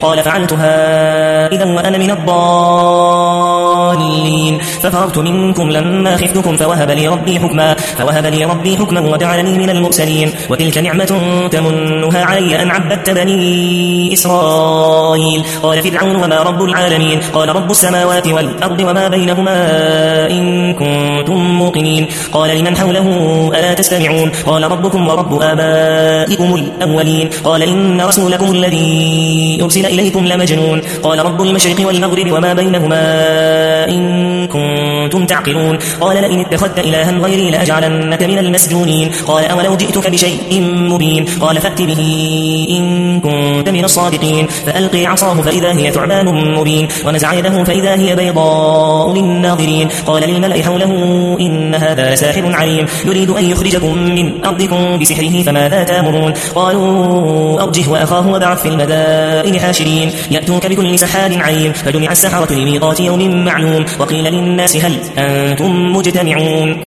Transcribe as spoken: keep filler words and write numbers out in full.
قال فعلتها إذا وأنا من الضالين ففررت منكم لما خفتكم فوهب لي ربي حكما فوهب لي ربي حكما وجعلني من المرسلين وتلك نعمة تمنها علي أن عبدت بني إسرائيل قال فرعون وما رب العالمين قال رب السماوات والأرض وما بينهما إن كنتم موقنين قال لمن حوله ألا تستمعون قال ربكم ورب آبائكم الأولين قال إن رسولكم الذي أرسل إليكم لمجنون قال رب المشرق والمغرب وما بينهما إن كنتم تعقلون قال لئن اتخذت إلها غيري لأجعلنك من المسجونين قال أولو جئتك بشيء مبين قال فأت به إن كنت من الصادقين فألقي عصاه فإذا هي ثعبان مبين ونزع يده فإذا هي بيضاء للناظرين قال للملأ حوله إن هذا لساحر عليم يريد أن يخرجكم من أرضكم بسحره فماذا تأمرون قالوا أرجه وأخاه وابعث في المدائن حاشرين يأتوك بكل سحار عليم فجمع السحرة لميقات يوم معلوم وقيل للناس هل أنتم مجتمعون